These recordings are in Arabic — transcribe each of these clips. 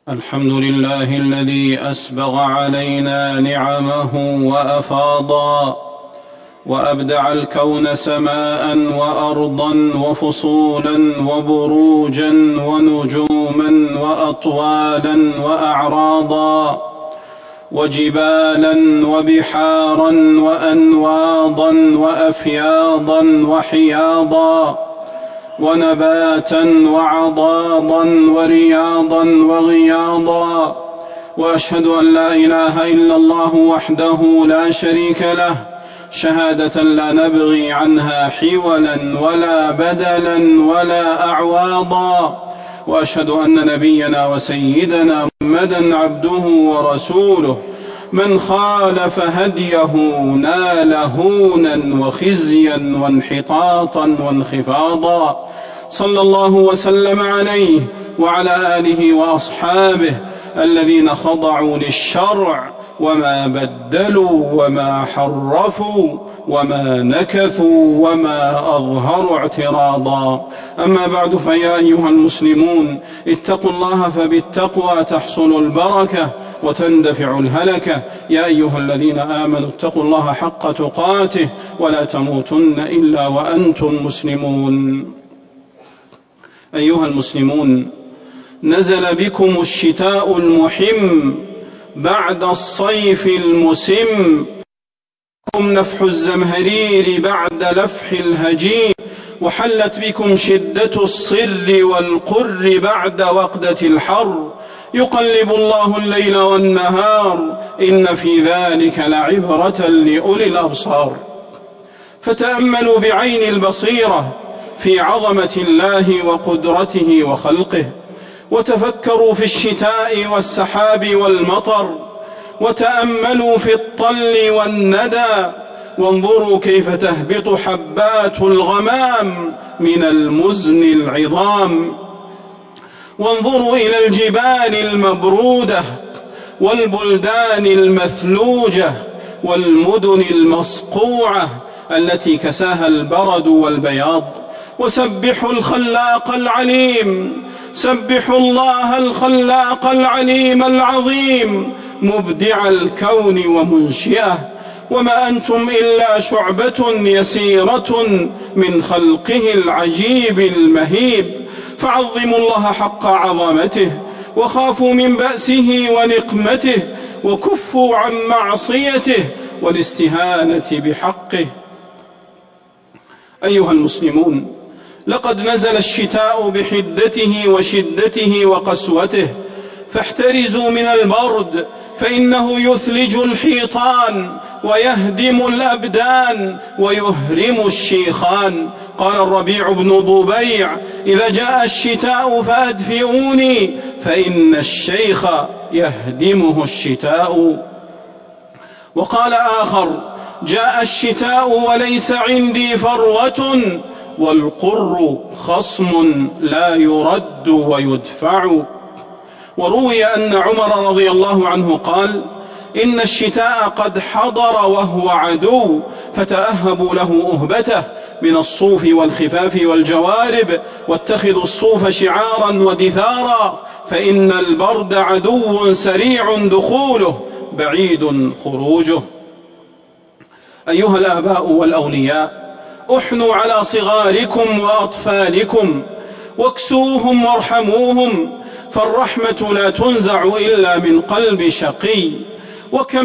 الحمد لله الذي أسبغ علينا نعمه وأفاضا، وأبدع الكون سماء وأرضا وفصولا وبروجا ونجوما وأطوالا وأعراضا، وجبالا وبحارا وأنواضا وأفياضا وحياضا، ونباتا وعضاضا ورياضا وغياضا. وأشهد أن لا إله إلا الله وحده لا شريك له، شهادة لا نبغي عنها حولا ولا بدلا ولا أعواضا. وأشهد أن نبينا وسيدنا محمدا عبده ورسوله، من خالف هديه نال هونا وخزيا وانحطاطا وانخفاضا، صلى الله وسلم عليه وعلى آله وأصحابه الذين خضعوا للشرع وما بدلوا وما حرفوا وما نكثوا وما أظهروا اعتراضا. أما بعد، فيا أيها المسلمون، اتقوا الله، فبالتقوى تحصل البركة وتندفع الهلكة. يا أيها الذين آمنوا اتقوا الله حق تقاته ولا تموتن إلا وأنتم مسلمون. أيها المسلمون، نزل بكم الشتاء المحم بعد الصيف المسم، نفح الزمهرير بعد لفح الهجيم، وحلت بكم شدة الصر والقر بعد وقدة الحر. يقلب الله الليل والنهار، إن في ذلك لعبرة لأولي الأبصار. فتأملوا بعين البصيرة في عظمة الله وقدرته وخلقه، وتفكروا في الشتاء والسحاب والمطر، وتأملوا في الطل والندى، وانظروا كيف تهبط حبات الغمام من المزن العظام، وانظروا إلى الجبال المبرودة والبلدان المثلوجة والمدن المصقوعة التي كساها البرد والبياض. وسبحوا الخلاق العليم، سبحوا الله الخلاق العليم العظيم، مبدع الكون ومنشئه، وما أنتم إلا شعبة يسيرة من خلقه العجيب المهيب. فعظموا الله حق عظمته، وخافوا من بأسه ونقمته، وكفوا عن معصيته والاستهانة بحقه. أيها المسلمون، لقد نزل الشتاء بحدته وشدته وقسوته، فاحترزوا من البرد، فإنه يثلج الحيطان ويهدم الأبدان ويهرم الشيخان. قال الربيع بن ضبيع: إذا جاء الشتاء فأدفئوني، فإن الشيخ يهدمه الشتاء. وقال آخر: جاء الشتاء وليس عندي فروة، والقر خصم لا يرد ويدفع. وروي أن عمر رضي الله عنه قال: إن الشتاء قد حضر وهو عدو، فتأهبوا له أهبته من الصوف والخفاف والجوارب، واتخذوا الصوف شعارا ودثارا، فإن البرد عدو سريع دخوله بعيد خروجه. أيها الآباء والأولياء، احنوا على صغاركم وأطفالكم، واكسوهم وارحموهم، فالرحمة لا تنزع إلا من قلب شقي. وكم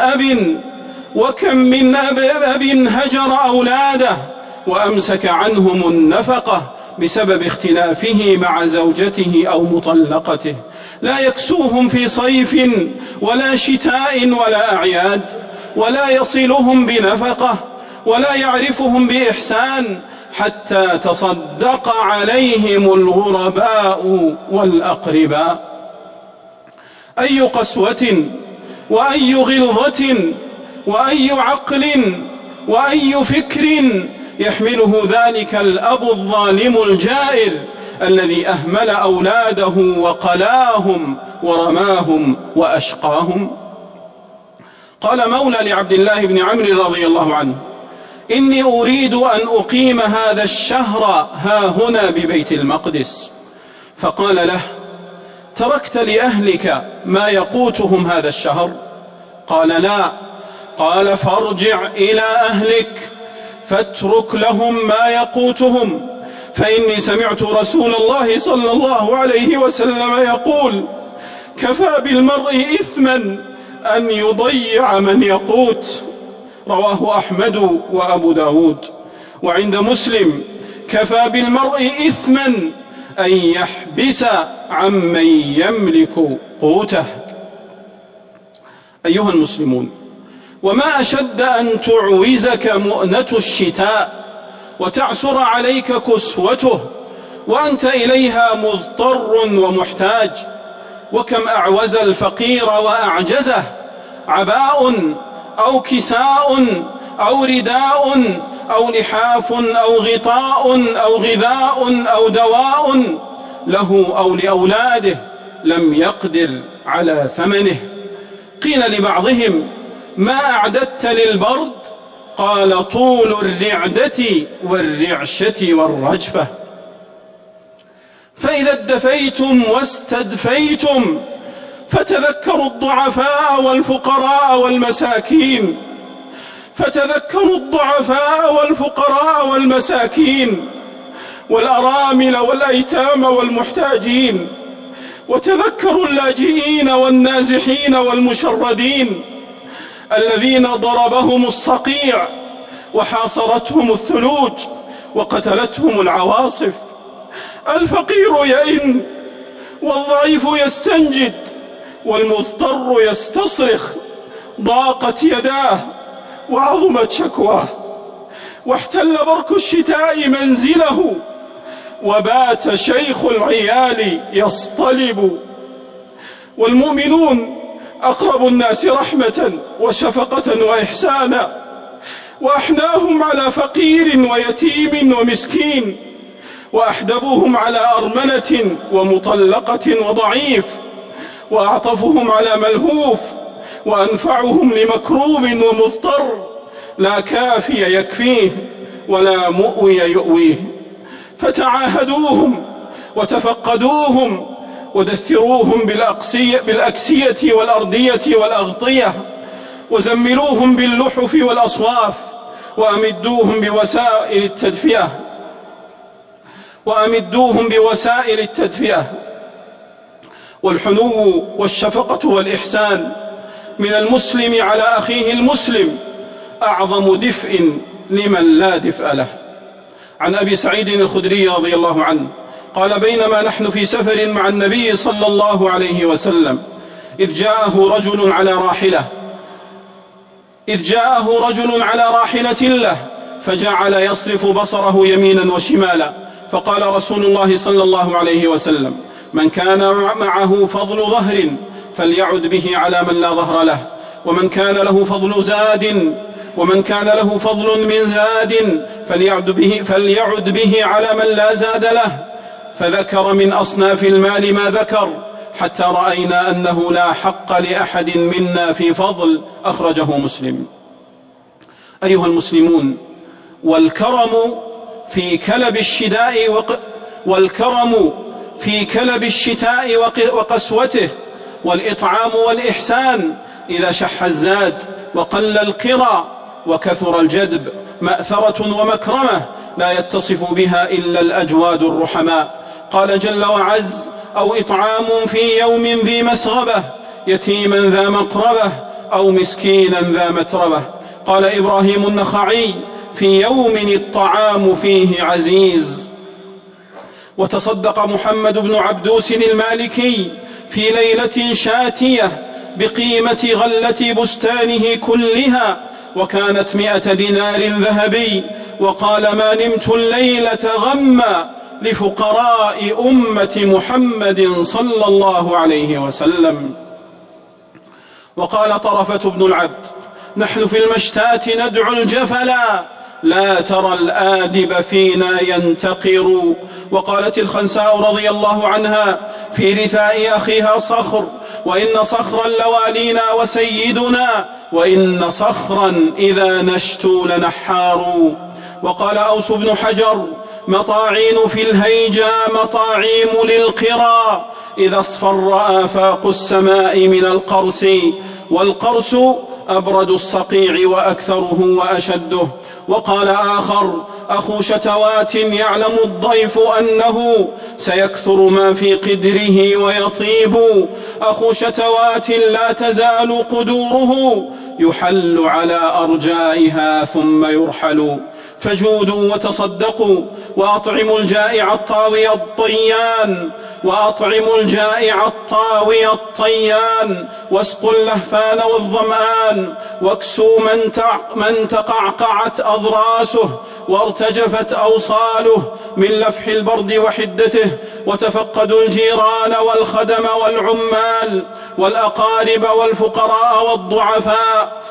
من أب هجر أولاده وأمسك عنهم النفقة بسبب اختلافه مع زوجته أو مطلقته، لا يكسوهم في صيف ولا شتاء ولا أعياد، ولا يصلهم بنفقة، ولا يعرفهم بإحسان، حتى تصدق عليهم الغرباء والأقرباء. أي قسوة وأي غلظة وأي عقل وأي فكر يحمله ذلك الأب الظالم الجائر الذي أهمل أولاده وقلاهم ورماهم وأشقاهم. قال مولى لعبد الله بن عمرو رضي الله عنه: إني أريد أن أقيم هذا الشهر ها هنا ببيت المقدس. فقال له: أتركت لأهلك ما يقوتهم هذا الشهر؟ قال لا. قال فارجع إلى أهلك فاترك لهم ما يقوتهم، فإني سمعت رسول الله صلى الله عليه وسلم يقول: كفى بالمرء إثما أن يضيع من يقوت. رواه أحمد وأبو داود. وعند مسلم: كفى بالمرء إثما أن يحبس عمن يملك قوته. أيها المسلمون، وما أشد أن تعوزك مؤنة الشتاء وتعسر عليك كسوته وأنت إليها مضطر ومحتاج. وكم أعوز الفقير وأعجزه عباء أو كساء أو رداء أو لحاف أو غطاء أو غذاء أو دواء له أو لأولاده لم يقدر على ثمنه. قيل لبعضهم: ما أعددت للبرد؟ قال: طول الرعدة والرعشة والرجفة. فإذا ادفيتم واستدفيتم فتذكروا الضعفاء والفقراء والمساكين، فتذكروا الضعفاء والفقراء والمساكين والأرامل والأيتام والمحتاجين، وتذكروا اللاجئين والنازحين والمشردين الذين ضربهم الصقيع وحاصرتهم الثلوج وقتلتهم العواصف. الفقير يئن والضعيف يستنجد والمضطر يستصرخ. ضاقت يداه وعظمت شكواه، واحتل برك الشتاء منزله، وبات شيخ العيال يصطلب. والمؤمنون أقرب الناس رحمة وشفقة وإحسانا، وأحناهم على فقير ويتيم ومسكين، وأحدبوهم على أرملة ومطلقة وضعيف، وأعطفهم على ملهوف، وأنفعهم لمكروب ومضطر، لا كافي يكفيه ولا مؤوي يؤويه. فتعاهدوهم وتفقدوهم ودثروهم بالأكسية والأردية والأغطية، وزملوهم باللحف والأصواف، وأمدوهم بوسائل التدفئة. والحنو والشفقة والإحسان من المسلم على أخيه المسلم أعظم دفء لمن لا دفء له. عن أبي سعيد الخدري رضي الله عنه قال: بينما نحن في سفر مع النبي صلى الله عليه وسلم إذ جاءه رجل على راحلة له، فجعل يصرف بصره يمينا وشمالا، فقال رسول الله صلى الله عليه وسلم: من كان معه فضل ظهر فليعد به على من لا ظهر له، ومن كان له فضل من زاد فليعد به على من لا زاد له. فذكر من أصناف المال ما ذكر، حتى رأينا أنه لا حق لأحد منا في فضل. أخرجه مسلم. أيها المسلمون، والكرم في كلب الشتاء وقسوته، والإطعام والإحسان إذا شح الزاد وقل القرى وكثر الجدب مأثرة ومكرمة لا يتصف بها إلا الأجواد الرحماء. قال جل وعز: أو إطعام في يوم ذي مسغبة يتيما ذا مقربة أو مسكينا ذا متربة. قال إبراهيم النخعي: في يوم الطعام فيه عزيز. وتصدق محمد بن عبدوس المالكي في ليلة شاتية بقيمة غلة بستانه كلها، وكانت 100 دينار ذهبي، وقال: ما نمت الليلة غما لفقراء أمة محمد صلى الله عليه وسلم. وقال طرفة بن العبد: نحن في المشتات ندعو الجفلا، لا ترى الآدب فينا ينتقر. وقالت الخنساء رضي الله عنها في رثاء أخيها صخر: وإن صخرا لوالينا وسيدنا، وإن صخرا إذا نشتو لنحار. وقال أوس بن حجر: مطاعين في الهيجا مطاعيم للقرى إذا اصفر آفاق السماء من القرس، والقرس أبرد الصقيع وأكثره وأشده. وقال آخر: أخو شتوات يعلم الضيف أنه سيكثر ما في قدره ويطيب، أخو شتوات لا تزال قدوره يحل على أرجائها ثم يرحل. فجودوا وتصدقوا وأطعموا الجائع الطاوي الطيان، وأطعموا الجائع الطاوي الطيان، واسقوا اللهفان والظمآن، واكسوا من تقعقعت أضراسه وارتجفت أوصاله من لفح البرد وحدته، وتفقدوا الجيران والخدم والعمال والأقارب والفقراء والضعفاء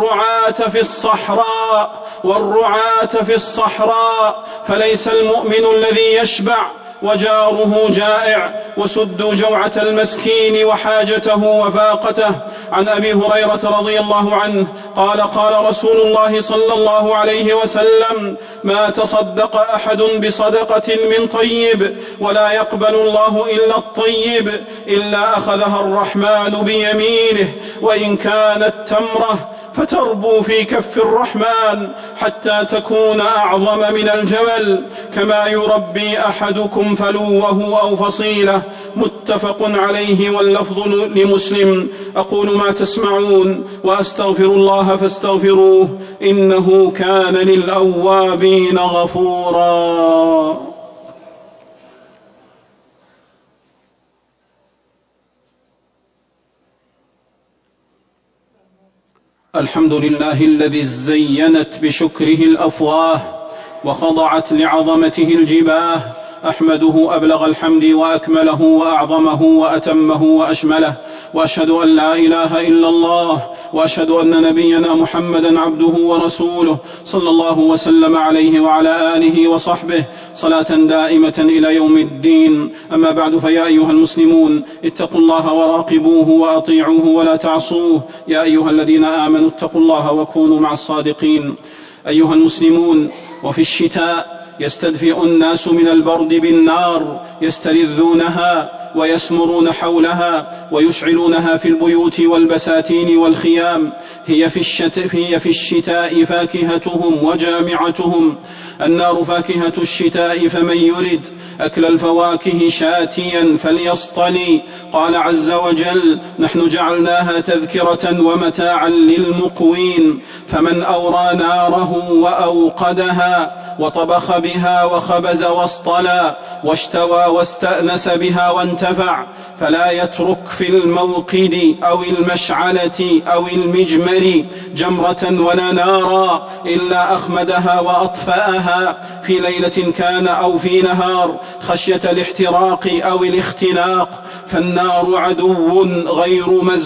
والرعاة في الصحراء، فليس المؤمن الذي يشبع وجاره جائع. وسدوا جوعة المسكين وحاجته وفاقته. عن أبي هريرة رضي الله عنه قال: قال رسول الله صلى الله عليه وسلم: ما تصدق أحد بصدقة من طيب ولا يقبل الله إلا الطيب إلا أخذها الرحمن بيمينه، وإن كانت تمرة فتربو في كف الرحمن حتى تكون أعظم من الجبل، كما يربي أحدكم فلوه أو فصيله. متفق عليه واللفظ لمسلم. أقول ما تسمعون وأستغفر الله فاستغفروه إنه كان للأوابين غفورا. الحمد لله الذي زينت بشكره الأفواه وخضعت لعظمته الجباه، أحمده أبلغ الحمد وأكمله وأعظمه وأتمه وأشمله، وأشهد أن لا إله إلا الله، وأشهد أن نبينا محمدا عبده ورسوله صلى الله وسلم عليه وعلى آله وصحبه صلاة دائمة إلى يوم الدين. أما بعد، فيا أيها المسلمون اتقوا الله وراقبوه وأطيعوه ولا تعصوه. يا أيها الذين آمنوا اتقوا الله وكونوا مع الصادقين. أيها المسلمون، وفي الشتاء يستدفئ الناس من البرد بالنار، يستلذونها ويسمرون حولها ويشعلونها في البيوت والبساتين والخيام. هي في الشتاء فاكهتهم وجامعتهم. النار فاكهة الشتاء، فمن يرد أكل الفواكه شاتيا فليصطلي. قال عز وجل: نحن جعلناها تذكرة ومتاعا للمقوين. فمن أورى ناره وأوقدها وطبخ بها وخبز واصطلى واشتوى واستأنس بها وانتفع، فلا يترك في الموقد أو المشعلة أو المجمر جمرة ولا نارا إلا أخمدها وأطفأها في ليلة كان أو في نهار، خشية الاحتراق أو الاختناق. فالنار عدو غير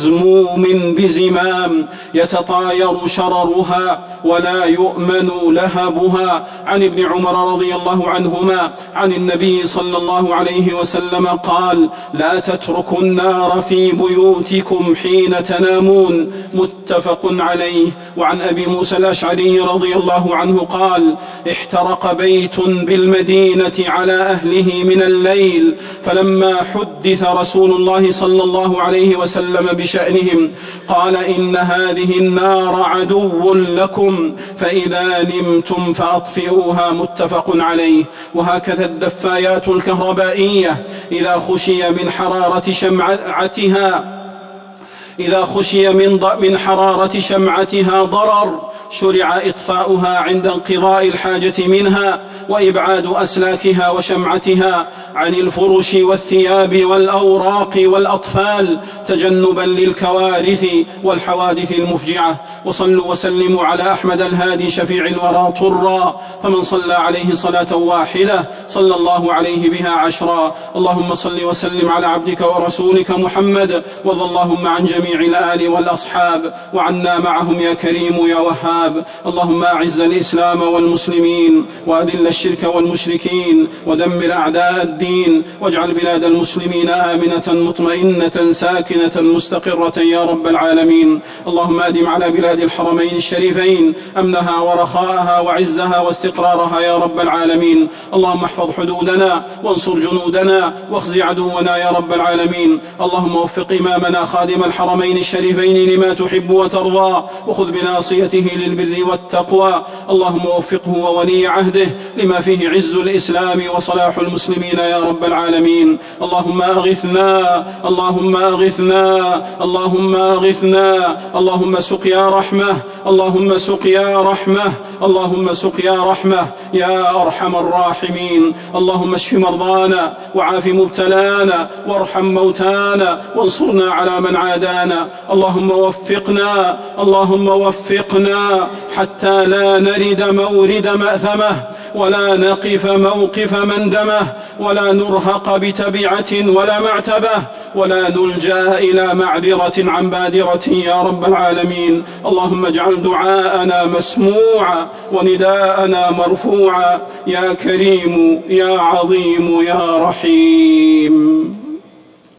مزموم بزمام، يتطاير شررها ولا يؤمن لهبها. عن ابن عمر رضي الله عنهما عن النبي صلى الله عليه وسلم قال: لا تتركوا النار في بيوتكم حين تنامون. متفق عليه. وعن أبي موسى الأشعري رضي الله عنه قال: احترق بيت بالمدينة على أهله من الليل، فلما حدث رسول الله صلى الله عليه وسلم بشأنهم قال: إن هذه النار عدو لكم، فإذا نمتم فأطفئوها. متفق عليه. وهكذا الدفايات الكهربائية إذا خشي من حرارة شمعتها ضرر شرع إطفاؤها عند انقضاء الحاجة منها، وإبعاد أسلاكها وشمعتها عن الفرش والثياب والأوراق والأطفال تجنبا للكوارث والحوادث المفجعة. وصلوا وسلموا على أحمد الهادي شفيع الورى طرا، فمن صلى عليه صلاة واحدة صلى الله عليه بها 10. اللهم صل وسلم على عبدك ورسولك محمد، وارض اللهم عن جميع الآل والأصحاب، وعنا معهم يا كريم يا وهاب. اللهم أعز الإسلام والمسلمين، وأذل الشرك والمشركين، ودمر أعداء الدين، الراحمين، واجعل بلاد المسلمين آمنة مطمئنة ساكنة مستقرة يا رب العالمين. اللهم أدم على بلاد الحرمين الشريفين أمنها ورخاءها وعزها واستقرارها يا رب العالمين. اللهم احفظ حدودنا وانصر جنودنا واخزِ عدونا يا رب العالمين. اللهم وفق إمامنا خادم الحرمين الشريفين لما تحب وترضى، وخذ بناصيته للبر والتقوى. اللهم وفقه وولي عهده لما فيه عز الإسلام وصلاح المسلمين يا رب العالمين. اللهم أغثنا، اللهم أغثنا، اللهم أغثنا. اللهم سقيا رحمة، اللهم سقيا رحمة، اللهم سقيا رحمة يا أرحم الراحمين. اللهم اشف مرضانا وعاف مبتلانا وارحم موتانا وانصرنا على من عادانا. اللهم وفقنا، اللهم وفقنا حتى لا نرد مورد مأثمه، ولا نقف موقف مندمه، ولا نرهق بتبعة ولا معتبة، ولا نلجأ إلى معذرة عن بادرة يا رب العالمين. اللهم اجعل دعاءنا مسموعا ونداءنا مرفوعا يا كريم يا عظيم يا رحيم.